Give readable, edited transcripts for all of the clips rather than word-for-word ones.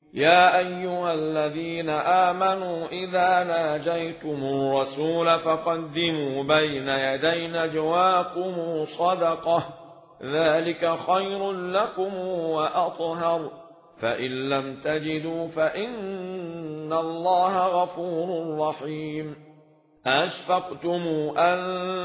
يا أيها الذين آمنوا إذا ناجيتم الرسول فقدموا بين يدي نجواكم صدقة ذلك خير لكم وأطهر فإن لم تجدوا فإن الله غفور رحيم أشفقتم أن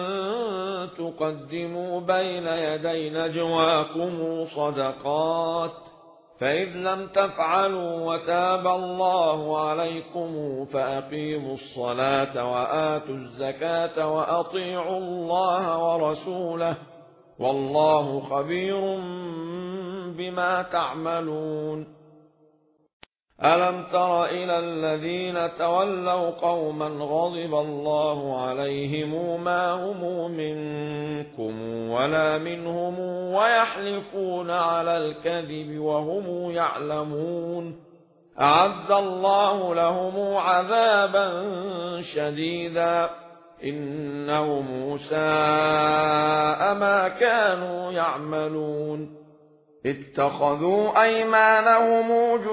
تقدموا بين يدي نجواكم صدقات فإذ لم تفعلوا وتاب الله عليكم فأقيموا الصلاة وآتوا الزكاة وأطيعوا الله ورسوله والله خبير بما تعملون ألم تر إلى الذين تولوا قوما غضب الله عليهم ما هم منكم ولا منهم ويحلفون على الكذب وهم يعلمون أعد الله لهم عذابا شديدا إنهم ساء ما كانوا يعملون اتخذوا أيمانهم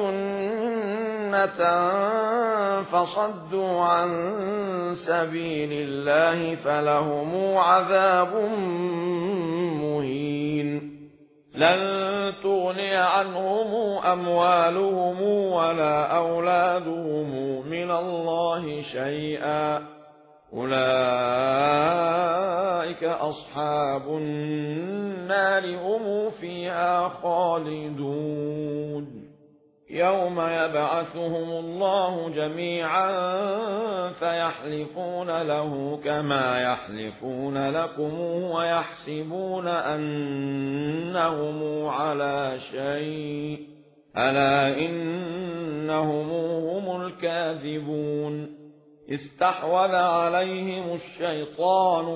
جنة فصدوا عن سبيل الله فلهم عذاب مهين لن تغني عنهم أموالهم ولا أولادهم من الله شيئا أولئك أصحاب النار هم فيها خالدون يوم يبعثهم الله جميعا فيحلفون له كما يحلفون لكم ويحسبون أنهم على شيء ألا إنهم هم الكاذبون استحوذ عليهم الشيطان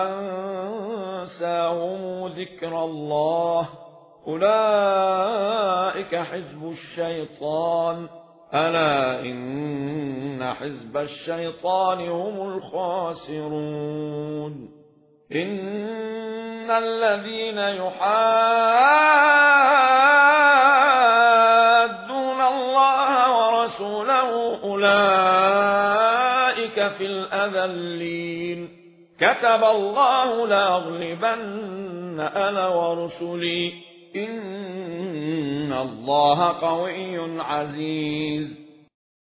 فأنساهم ذكر الله أولئك حزب الشيطان ألا إن حزب الشيطان هم الخاسرون إن الذين يحادون الله ورسوله أولئك في الأذلين كتب الله لأغلبن أنا ورسلي إن الله قوي عزيز